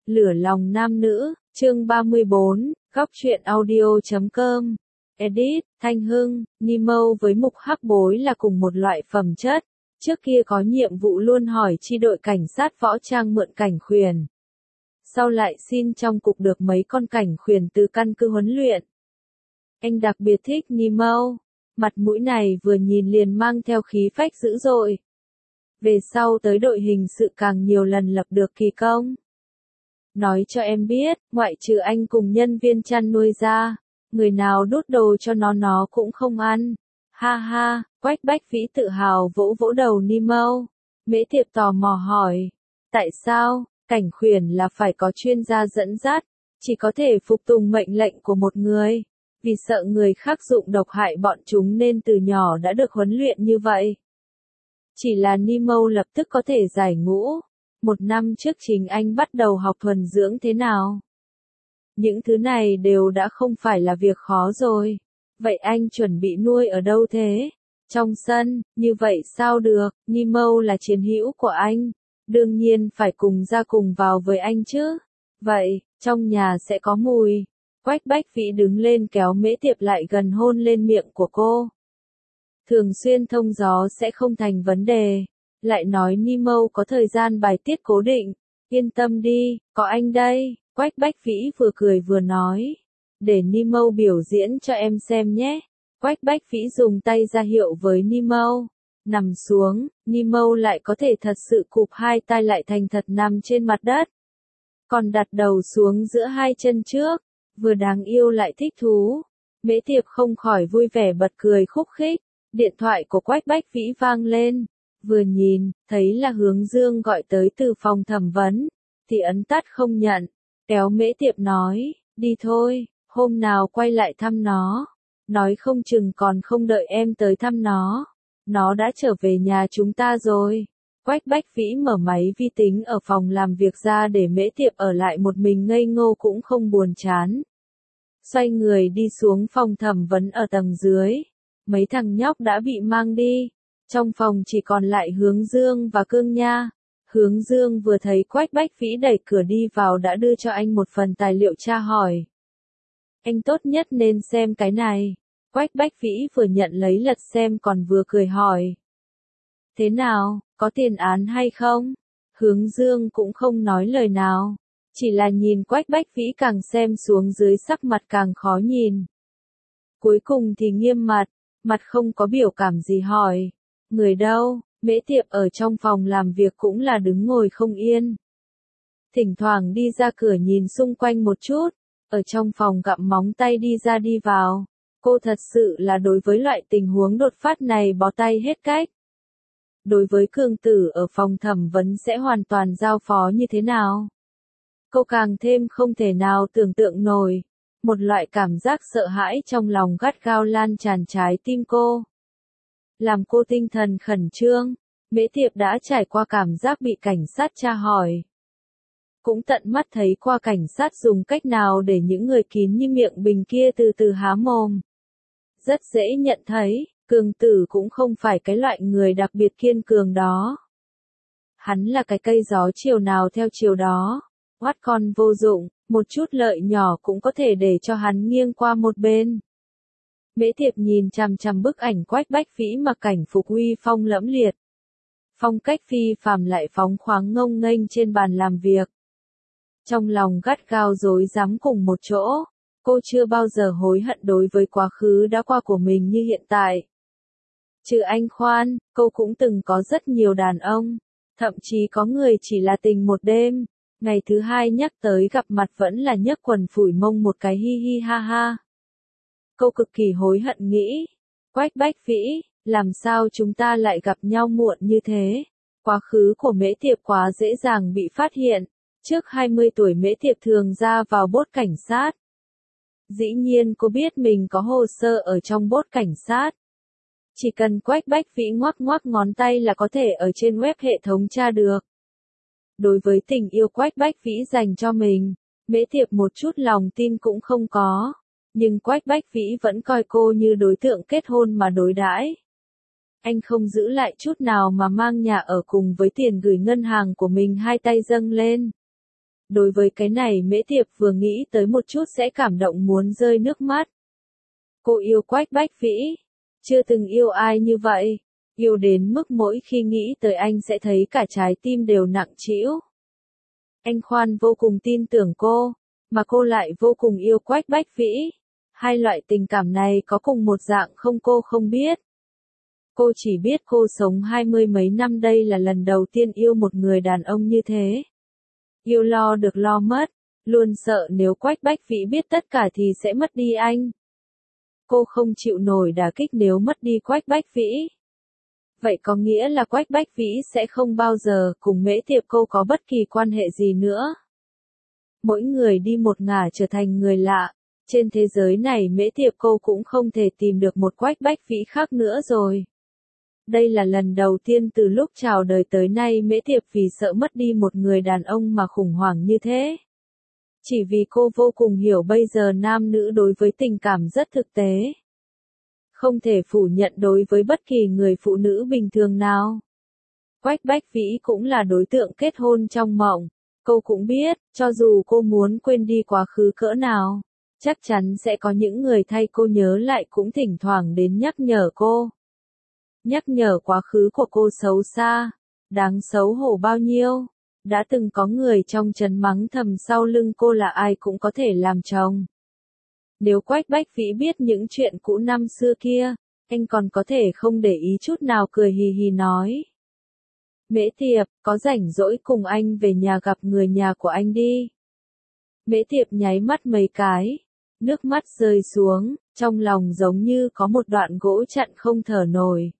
Lửa lòng nam nữ, chương 34, góc truyện audio.com. Edit, Thanh Hưng, Nemo với Mục Hắc Bối là cùng một loại phẩm chất. Trước kia có nhiệm vụ luôn hỏi chi đội cảnh sát võ trang mượn cảnh khuyển. Sau lại xin trong cục được mấy con cảnh khuyển từ căn cứ huấn luyện. Anh đặc biệt thích Nemo. Mặt mũi này vừa nhìn liền mang theo khí phách dữ dội. Về sau tới đội hình sự càng nhiều lần lập được kỳ công. Nói cho em biết, ngoại trừ anh cùng nhân viên chăn nuôi ra, người nào đút đồ cho nó cũng không ăn. Ha ha, Quách Bách Vĩ tự hào vỗ vỗ đầu Nemo. Mễ Tiệp tò mò hỏi, tại sao, cảnh khuyển là phải có chuyên gia dẫn dắt, chỉ có thể phục tùng mệnh lệnh của một người, vì sợ người khác dụng độc hại bọn chúng nên từ nhỏ đã được huấn luyện như vậy. Chỉ là Nemo lập tức có thể giải ngũ. Một năm trước chính anh bắt đầu học thuần dưỡng thế nào. Những thứ này đều đã không phải là việc khó rồi. Vậy anh chuẩn bị nuôi ở đâu thế? Trong sân, như vậy sao được, Nemo là chiến hữu của anh. Đương nhiên phải cùng ra cùng vào với anh chứ. Vậy, trong nhà sẽ có mùi. Quách Bách Vĩ đứng lên kéo Mễ Tiệp lại gần hôn lên miệng của cô. Thường xuyên thông gió sẽ không thành vấn đề. Lại nói Nemo có thời gian bài tiết cố định. Yên tâm đi, có anh đây. Quách Bách Vĩ vừa cười vừa nói. Để Nemo biểu diễn cho em xem nhé. Quách Bách Vĩ dùng tay ra hiệu với Nemo. Nằm xuống, Nemo lại có thể thật sự cụp hai tay lại thành thật nằm trên mặt đất. Còn đặt đầu xuống giữa hai chân trước. Vừa đáng yêu lại thích thú. Mễ Tiệp không khỏi vui vẻ bật cười khúc khích. Điện thoại của Quách Bách Vĩ vang lên. Vừa nhìn, thấy là Hướng Dương gọi tới từ phòng thẩm vấn, thì ấn tắt không nhận. Kéo Mễ Tiệp nói, đi thôi, hôm nào quay lại thăm nó. Nói không chừng còn không đợi em tới thăm nó. Nó đã trở về nhà chúng ta rồi. Quách Bách Vĩ mở máy vi tính ở phòng làm việc ra để Mễ Tiệp ở lại một mình ngây ngô cũng không buồn chán. Xoay người đi xuống phòng thẩm vấn ở tầng dưới. Mấy thằng nhóc đã bị mang đi. Trong phòng chỉ còn lại Hướng Dương và Cương Nha. Hướng Dương vừa thấy Quách Bách Vĩ đẩy cửa đi vào đã đưa cho anh một phần tài liệu tra hỏi. Anh tốt nhất nên xem cái này. Quách Bách Vĩ vừa nhận lấy lật xem còn vừa cười hỏi. Thế nào, có tiền án hay không? Hướng Dương cũng không nói lời nào. Chỉ là nhìn Quách Bách Vĩ càng xem xuống dưới sắc mặt càng khó nhìn. Cuối cùng thì nghiêm mặt không có biểu cảm gì hỏi. Người đâu? Mễ Tiệp ở trong phòng làm việc cũng là đứng ngồi không yên. Thỉnh thoảng đi ra cửa nhìn xung quanh một chút, ở trong phòng gặm móng tay đi ra đi vào. Cô thật sự là đối với loại tình huống đột phát này bó tay hết cách. Đối với Cương Tử ở phòng thẩm vấn sẽ hoàn toàn giao phó như thế nào? Cô càng thêm không thể nào tưởng tượng nổi. Một loại cảm giác sợ hãi trong lòng gắt gao lan tràn trái tim cô. Làm cô tinh thần khẩn trương, Mễ Tiệp đã trải qua cảm giác bị cảnh sát tra hỏi. Cũng tận mắt thấy qua cảnh sát dùng cách nào để những người kín như miệng bình kia từ từ há mồm. Rất dễ nhận thấy, Cương Tử cũng không phải cái loại người đặc biệt kiên cường đó. Hắn là cái cây gió chiều nào theo chiều đó, oát con vô dụng, một chút lợi nhỏ cũng có thể để cho hắn nghiêng qua một bên. Mễ Tiệp nhìn chằm chằm bức ảnh Quách Bách Vĩ mặc cảnh phục uy phong lẫm liệt. Phong cách phi phàm lại phóng khoáng ngông nghênh trên bàn làm việc. Trong lòng gắt gao rối rắm cùng một chỗ, cô chưa bao giờ hối hận đối với quá khứ đã qua của mình như hiện tại. Trừ anh Khoan, cô cũng từng có rất nhiều đàn ông, thậm chí có người chỉ là tình một đêm, ngày thứ hai nhắc tới gặp mặt vẫn là nhấc quần phủi mông một cái hi hi ha ha. Cô cực kỳ hối hận nghĩ, Quách Bách Vĩ, làm sao chúng ta lại gặp nhau muộn như thế? Quá khứ của Mễ Tiệp quá dễ dàng bị phát hiện, trước 20 tuổi Mễ Tiệp thường ra vào bốt cảnh sát. Dĩ nhiên cô biết mình có hồ sơ ở trong bốt cảnh sát. Chỉ cần Quách Bách Vĩ ngoắc ngoắc ngón tay là có thể ở trên web hệ thống tra được. Đối với tình yêu Quách Bách Vĩ dành cho mình, Mễ Tiệp một chút lòng tin cũng không có. Nhưng Quách Bách Vĩ vẫn coi cô như đối tượng kết hôn mà đối đãi. Anh không giữ lại chút nào mà mang nhà ở cùng với tiền gửi ngân hàng của mình hai tay dâng lên. Đối với cái này Mễ Tiệp vừa nghĩ tới một chút sẽ cảm động muốn rơi nước mắt. Cô yêu Quách Bách Vĩ. Chưa từng yêu ai như vậy. Yêu đến mức mỗi khi nghĩ tới anh sẽ thấy cả trái tim đều nặng trĩu. Anh Khoan vô cùng tin tưởng cô, mà cô lại vô cùng yêu Quách Bách Vĩ. Hai loại tình cảm này có cùng một dạng không, cô không biết. Cô chỉ biết cô sống 20 mấy năm đây là lần đầu tiên yêu một người đàn ông như thế. Yêu lo được lo mất, luôn sợ nếu Quách Bách Vĩ biết tất cả thì sẽ mất đi anh. Cô không chịu nổi đả kích nếu mất đi Quách Bách Vĩ. Vậy có nghĩa là Quách Bách Vĩ sẽ không bao giờ cùng Mễ Tiệp cô có bất kỳ quan hệ gì nữa. Mỗi người đi một ngả trở thành người lạ. Trên thế giới này Mễ Tiệp cô cũng không thể tìm được một Quách Bách Vĩ khác nữa rồi. Đây là lần đầu tiên từ lúc chào đời tới nay Mễ Tiệp vì sợ mất đi một người đàn ông mà khủng hoảng như thế. Chỉ vì cô vô cùng hiểu bây giờ nam nữ đối với tình cảm rất thực tế. Không thể phủ nhận đối với bất kỳ người phụ nữ bình thường nào. Quách Bách Vĩ cũng là đối tượng kết hôn trong mộng. Cô cũng biết, cho dù cô muốn quên đi quá khứ cỡ nào, chắc chắn sẽ có những người thay cô nhớ lại cũng thỉnh thoảng đến nhắc nhở cô. Nhắc nhở quá khứ của cô xấu xa, đáng xấu hổ bao nhiêu. Đã từng có người trong trấn mắng thầm sau lưng cô là ai cũng có thể làm chồng. Nếu Quách Bách Vĩ biết những chuyện cũ năm xưa kia, anh còn có thể không để ý chút nào cười hì hì nói. Mễ Tiệp, có rảnh rỗi cùng anh về nhà gặp người nhà của anh đi. Mễ Tiệp nháy mắt mấy cái, nước mắt rơi xuống, trong lòng giống như có một đoạn gỗ chặn không thở nổi.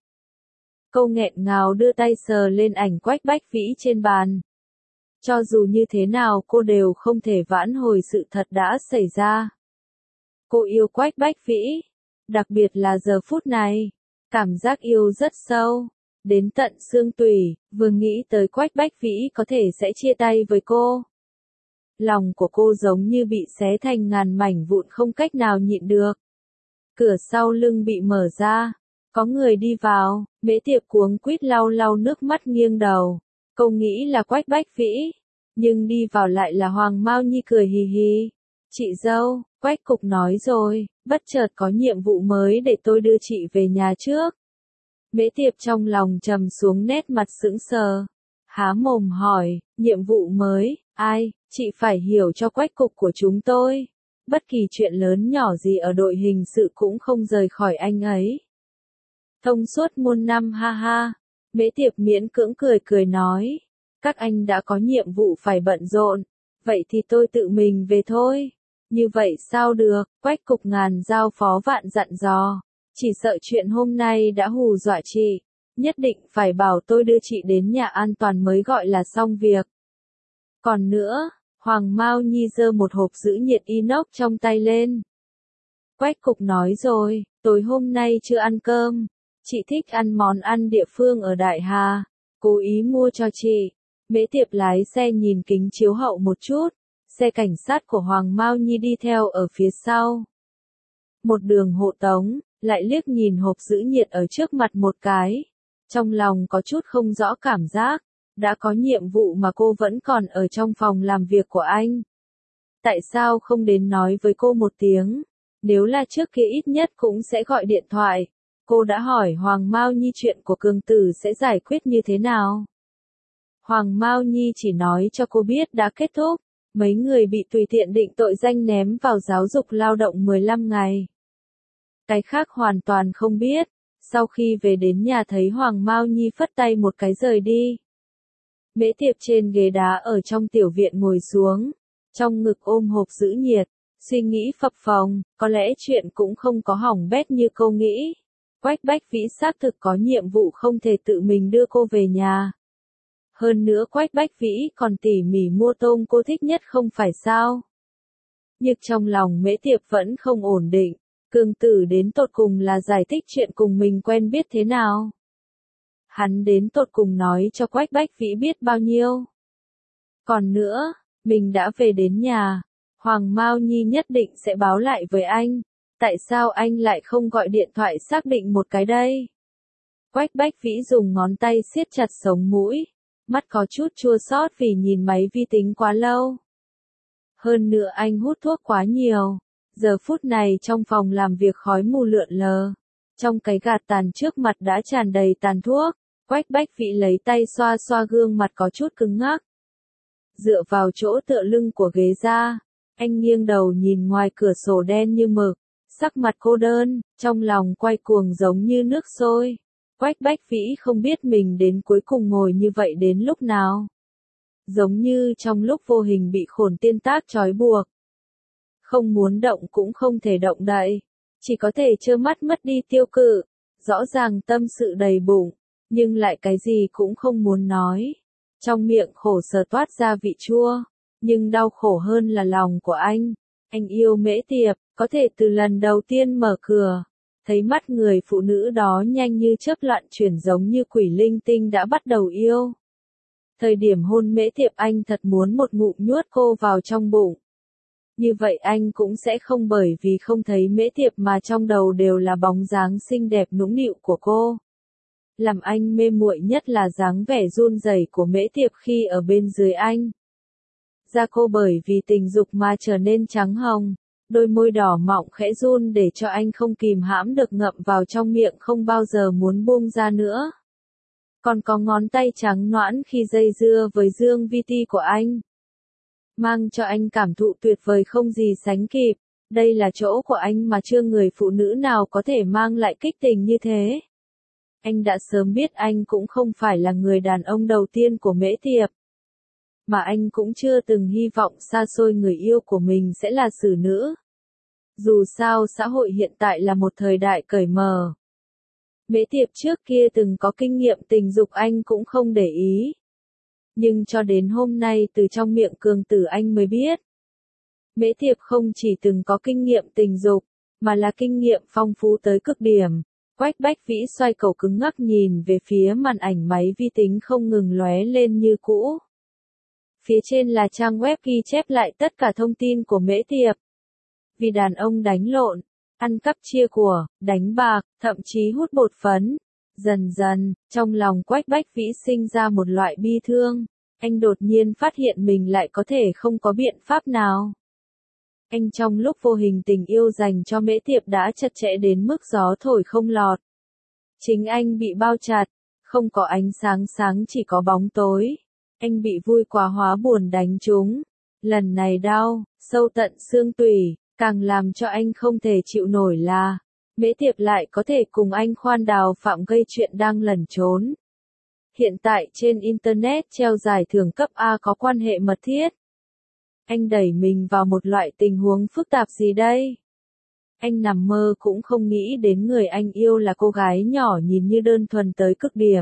Cô nghẹn ngào đưa tay sờ lên ảnh Quách Bách Vĩ trên bàn. Cho dù như thế nào cô đều không thể vãn hồi sự thật đã xảy ra. Cô yêu Quách Bách Vĩ, đặc biệt là giờ phút này, cảm giác yêu rất sâu, đến tận xương tủy, vừa nghĩ tới Quách Bách Vĩ có thể sẽ chia tay với cô. Lòng của cô giống như bị xé thành ngàn mảnh vụn không cách nào nhịn được. Cửa sau lưng bị mở ra, có người đi vào, Mễ Tiệp cuống quýt lau lau nước mắt nghiêng đầu. Cô nghĩ là Quách Bách Vĩ, nhưng đi vào lại là Hoàng Mao Nhi cười hì hì. Chị dâu, Quách cục nói rồi, bất chợt có nhiệm vụ mới để tôi đưa chị về nhà trước. Mễ Tiệp trong lòng trầm xuống nét mặt sững sờ. Há mồm hỏi, nhiệm vụ mới, ai, chị phải hiểu cho Quách cục của chúng tôi. Bất kỳ chuyện lớn nhỏ gì ở đội hình sự cũng không rời khỏi anh ấy. Thông suốt muôn năm ha ha. Mễ Tiệp miễn cưỡng cười cười nói. Các anh đã có nhiệm vụ phải bận rộn. Vậy thì tôi tự mình về thôi. Như vậy sao được, Quách cục ngàn giao phó vạn dặn dò. Chỉ sợ chuyện hôm nay đã hù dọa chị. Nhất định phải bảo tôi đưa chị đến nhà an toàn mới gọi là xong việc. Còn nữa, Hoàng Mao Nhi giơ một hộp giữ nhiệt inox trong tay lên. Quách cục nói rồi, tối hôm nay chưa ăn cơm. Chị thích ăn món ăn địa phương ở Đại Hà. Cố ý mua cho chị. Mễ Tiệp lái xe nhìn kính chiếu hậu một chút. Xe cảnh sát của Hoàng Mao Nhi đi theo ở phía sau. Một đường hộ tống, lại liếc nhìn hộp giữ nhiệt ở trước mặt một cái. Trong lòng có chút không rõ cảm giác. Đã có nhiệm vụ mà cô vẫn còn ở trong phòng làm việc của anh. Tại sao không đến nói với cô một tiếng? Nếu là trước kia ít nhất cũng sẽ gọi điện thoại. Cô đã hỏi Hoàng Mao Nhi chuyện của Cường Tử sẽ giải quyết như thế nào. Hoàng Mao Nhi chỉ nói cho cô biết đã kết thúc. Mấy người bị tùy tiện định tội danh ném vào giáo dục lao động 15 ngày. Cái khác hoàn toàn không biết. Sau khi về đến nhà thấy Hoàng Mao Nhi phất tay một cái rời đi. Mễ Tiệp trên ghế đá ở trong tiểu viện ngồi xuống. Trong ngực ôm hộp giữ nhiệt. Suy nghĩ phập phồng, có lẽ chuyện cũng không có hỏng bét như cô nghĩ. Quách Bách Vĩ xác thực có nhiệm vụ không thể tự mình đưa cô về nhà. Hơn nữa Quách Bách Vĩ còn tỉ mỉ mua tôm cô thích nhất không phải sao. Nhưng trong lòng Mễ Tiệp vẫn không ổn định. Cường Tử đến tột cùng là giải thích chuyện cùng mình quen biết thế nào. Hắn đến tột cùng nói cho Quách Bách Vĩ biết bao nhiêu. Còn nữa, mình đã về đến nhà. Hoàng Mao Nhi nhất định sẽ báo lại với anh. Tại sao anh lại không gọi điện thoại xác định một cái đây? Quách Bách Vĩ dùng ngón tay siết chặt sống mũi. Mắt có chút chua xót vì nhìn máy vi tính quá lâu. Hơn nữa anh hút thuốc quá nhiều. Giờ phút này trong phòng làm việc khói mù lượn lờ. Trong cái gạt tàn trước mặt đã tràn đầy tàn thuốc. Quách Bách Vĩ lấy tay xoa xoa gương mặt có chút cứng ngắc. Dựa vào chỗ tựa lưng của ghế ra, anh nghiêng đầu nhìn ngoài cửa sổ đen như mực, sắc mặt cô đơn, trong lòng quay cuồng giống như nước sôi. Quách Bách Vĩ không biết mình đến cuối cùng ngồi như vậy đến lúc nào. Giống như trong lúc vô hình bị khổn tiên tác trói buộc. Không muốn động cũng không thể động đậy, chỉ có thể trơ mắt mất đi tiêu cự, rõ ràng tâm sự đầy bụng, nhưng lại cái gì cũng không muốn nói. Trong miệng khổ sở toát ra vị chua, nhưng đau khổ hơn là lòng của anh. Anh yêu Mễ Tiệp, có thể từ lần đầu tiên mở cửa, thấy mắt người phụ nữ đó nhanh như chớp loạn chuyển giống như quỷ linh tinh đã bắt đầu yêu. Thời điểm hôn Mễ Tiệp anh thật muốn một ngụm nuốt cô vào trong bụng. Như vậy anh cũng sẽ không bởi vì không thấy Mễ Tiệp mà trong đầu đều là bóng dáng xinh đẹp nũng nịu của cô. Làm anh mê muội nhất là dáng vẻ run rẩy của Mễ Tiệp khi ở bên dưới anh. Da cô bởi vì tình dục mà trở nên trắng hồng, đôi môi đỏ mọng khẽ run để cho anh không kìm hãm được ngậm vào trong miệng không bao giờ muốn buông ra nữa. Còn có ngón tay trắng nõn khi dây dưa với dương vi ti của anh. Mang cho anh cảm thụ tuyệt vời không gì sánh kịp, đây là chỗ của anh mà chưa người phụ nữ nào có thể mang lại kích tình như thế. Anh đã sớm biết anh cũng không phải là người đàn ông đầu tiên của Mễ Tiệp. Mà anh cũng chưa từng hy vọng xa xôi người yêu của mình sẽ là xử nữ. Dù sao xã hội hiện tại là một thời đại cởi mở. Mễ Tiệp trước kia từng có kinh nghiệm tình dục anh cũng không để ý. Nhưng cho đến hôm nay từ trong miệng Cường Tử anh mới biết. Mễ Tiệp không chỉ từng có kinh nghiệm tình dục, mà là kinh nghiệm phong phú tới cực điểm. Quách Bách Vĩ xoay cầu cứng ngắc nhìn về phía màn ảnh máy vi tính không ngừng lóe lên như cũ. Phía trên là trang web ghi chép lại tất cả thông tin của Mễ Tiệp. Vì đàn ông đánh lộn, ăn cắp chia của, đánh bạc, thậm chí hút bột phấn. Dần dần, trong lòng Quách Bách Vĩ sinh ra một loại bi thương. Anh đột nhiên phát hiện mình lại có thể không có biện pháp nào. Anh trong lúc vô hình tình yêu dành cho Mễ Tiệp đã chặt chẽ đến mức gió thổi không lọt. Chính anh bị bao chặt, không có ánh sáng sáng chỉ có bóng tối. Anh bị vui quá hóa buồn đánh trúng. Lần này đau, sâu tận xương tủy, càng làm cho anh không thể chịu nổi là Mễ Tiệp lại có thể cùng anh khoan đào phạm gây chuyện đang lẩn trốn. Hiện tại trên Internet treo giải thưởng cấp A có quan hệ mật thiết. Anh đẩy mình vào một loại tình huống phức tạp gì đây? Anh nằm mơ cũng không nghĩ đến người anh yêu là cô gái nhỏ nhìn như đơn thuần tới cực điểm.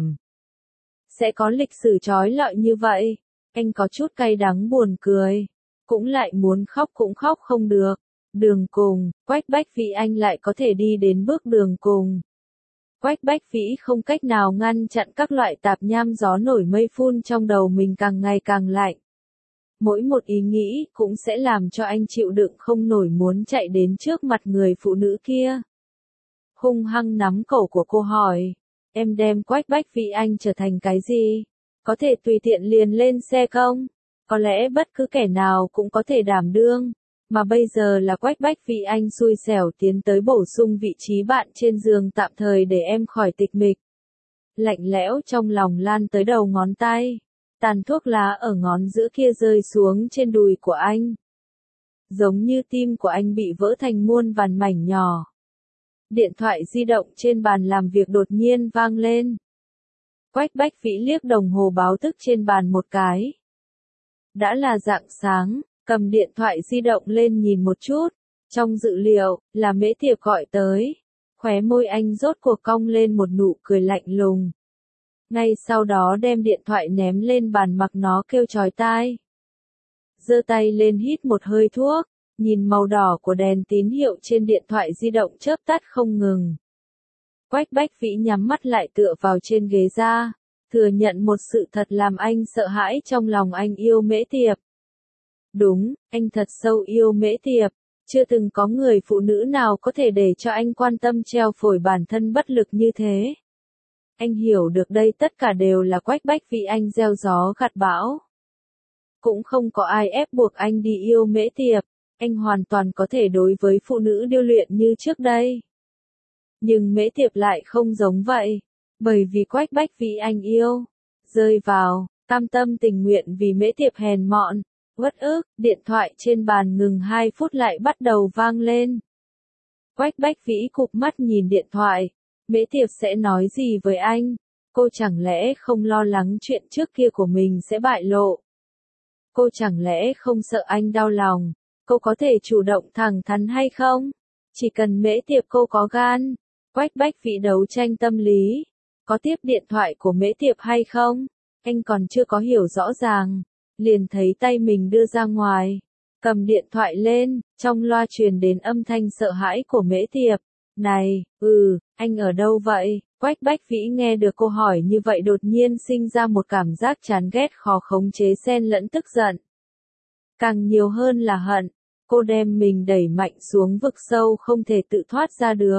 Sẽ có lịch sử trói lọi như vậy. Anh có chút cay đắng buồn cười. Cũng lại muốn khóc cũng khóc không được. Đường cùng, Quách Bách Vĩ anh lại có thể đi đến bước đường cùng. Quách Bách Vĩ không cách nào ngăn chặn các loại tạp nham gió nổi mây phun trong đầu mình càng ngày càng lạnh. Mỗi một ý nghĩ cũng sẽ làm cho anh chịu đựng không nổi muốn chạy đến trước mặt người phụ nữ kia. Hung hăng nắm cổ của cô hỏi, em đem Quách Bách Vĩ anh trở thành cái gì? Có thể tùy tiện liền lên xe không? Có lẽ bất cứ kẻ nào cũng có thể đảm đương. Mà bây giờ là Quách Bách Vĩ anh xui xẻo tiến tới bổ sung vị trí bạn trên giường tạm thời để em khỏi tịch mịch. Lạnh lẽo trong lòng lan tới đầu ngón tay. Tàn thuốc lá ở ngón giữa kia rơi xuống trên đùi của anh. Giống như tim của anh bị vỡ thành muôn vàn mảnh nhỏ. Điện thoại di động trên bàn làm việc đột nhiên vang lên. Quách Bách Vĩ liếc đồng hồ báo thức trên bàn một cái. Đã là rạng sáng, cầm điện thoại di động lên nhìn một chút. Trong dự liệu, là Mễ Tiệp gọi tới. Khóe môi anh rốt cuộc cong lên một nụ cười lạnh lùng. Ngay sau đó đem điện thoại ném lên bàn mặc nó kêu chói tai. Giơ tay lên hít một hơi thuốc, nhìn màu đỏ của đèn tín hiệu trên điện thoại di động chớp tắt không ngừng. Quách Bách Vĩ nhắm mắt lại tựa vào trên ghế ra, thừa nhận một sự thật làm anh sợ hãi trong lòng anh yêu Mễ Tiệp. Đúng, anh thật sâu yêu Mễ Tiệp, chưa từng có người phụ nữ nào có thể để cho anh quan tâm treo phổi bản thân bất lực như thế. Anh hiểu được đây tất cả đều là Quách Bách Vĩ anh gieo gió gặt bão. cũng không có ai ép buộc anh đi yêu Mễ Tiệp, anh hoàn toàn có thể đối với phụ nữ điêu luyện như trước đây. Nhưng Mễ Tiệp lại không giống vậy, bởi vì Quách Bách Vĩ anh yêu, rơi vào, cam tâm tình nguyện vì Mễ Tiệp hèn mọn, uất ức, điện thoại trên bàn ngừng 2 phút lại bắt đầu vang lên. Quách Bách Vĩ cụp mắt nhìn điện thoại, Mễ Tiệp sẽ nói gì với anh? Cô chẳng lẽ không lo lắng chuyện trước kia của mình sẽ bại lộ? Cô chẳng lẽ không sợ anh đau lòng? Cô có thể chủ động thẳng thắn hay không? Chỉ cần Mễ Tiệp cô có gan. Quách Bách Vĩ đấu tranh tâm lý. Có tiếp điện thoại của Mễ Tiệp hay không? Anh còn chưa có hiểu rõ ràng. Liền thấy tay mình đưa ra ngoài. Cầm điện thoại lên, trong loa truyền đến âm thanh sợ hãi của Mễ Tiệp. Này, anh ở đâu vậy? Quách Bách Vĩ nghe được cô hỏi như vậy đột nhiên sinh ra một cảm giác chán ghét khó khống chế xen lẫn tức giận. Càng nhiều hơn là hận, cô đem mình đẩy mạnh xuống vực sâu không thể tự thoát ra được.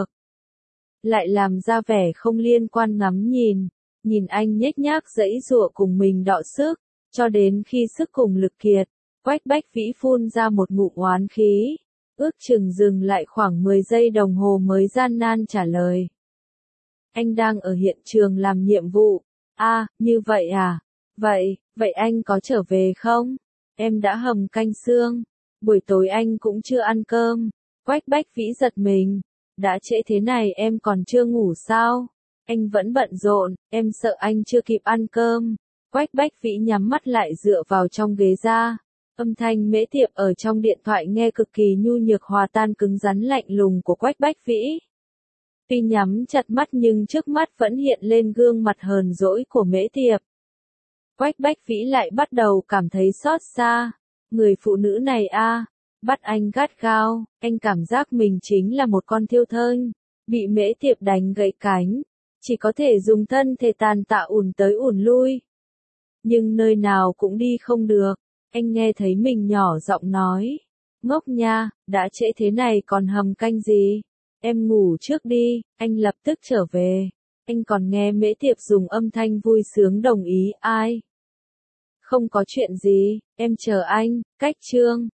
Lại làm ra vẻ không liên quan ngắm nhìn anh nhếch nhác giãy giụa cùng mình đọ sức, cho đến khi sức cùng lực kiệt, Quách Bách Vĩ phun ra một ngụm oán khí, ước chừng dừng lại khoảng 10 giây đồng hồ mới gian nan trả lời. Anh đang ở hiện trường làm nhiệm vụ. Như vậy à? Vậy anh có trở về không? Em đã hầm canh xương. Buổi tối anh cũng chưa ăn cơm. Quách Bách Vĩ giật mình. Đã trễ thế này em còn chưa ngủ sao? Anh vẫn bận rộn, em sợ anh chưa kịp ăn cơm. Quách Bách Vĩ nhắm mắt lại dựa vào trong ghế ra. Âm thanh Mễ Tiệp ở trong điện thoại nghe cực kỳ nhu nhược hòa tan cứng rắn lạnh lùng của Quách Bách Vĩ. Tuy nhắm chặt mắt nhưng trước mắt vẫn hiện lên gương mặt hờn dỗi của Mễ Tiệp. Quách Bách Vĩ lại bắt đầu cảm thấy xót xa. Người phụ nữ này bắt anh gắt gao, anh cảm giác mình chính là một con thiêu thân, bị Mễ Tiệp đánh gãy cánh, chỉ có thể dùng thân thể tàn tạ ùn tới ùn lui. Nhưng nơi nào cũng đi không được, anh nghe thấy mình nhỏ giọng nói. Ngốc nha, đã trễ thế này còn hầm canh gì? Em ngủ trước đi, anh lập tức trở về. Anh còn nghe Mễ Tiệp dùng âm thanh vui sướng đồng ý. Ai? Không có chuyện gì, em chờ anh. Cách chương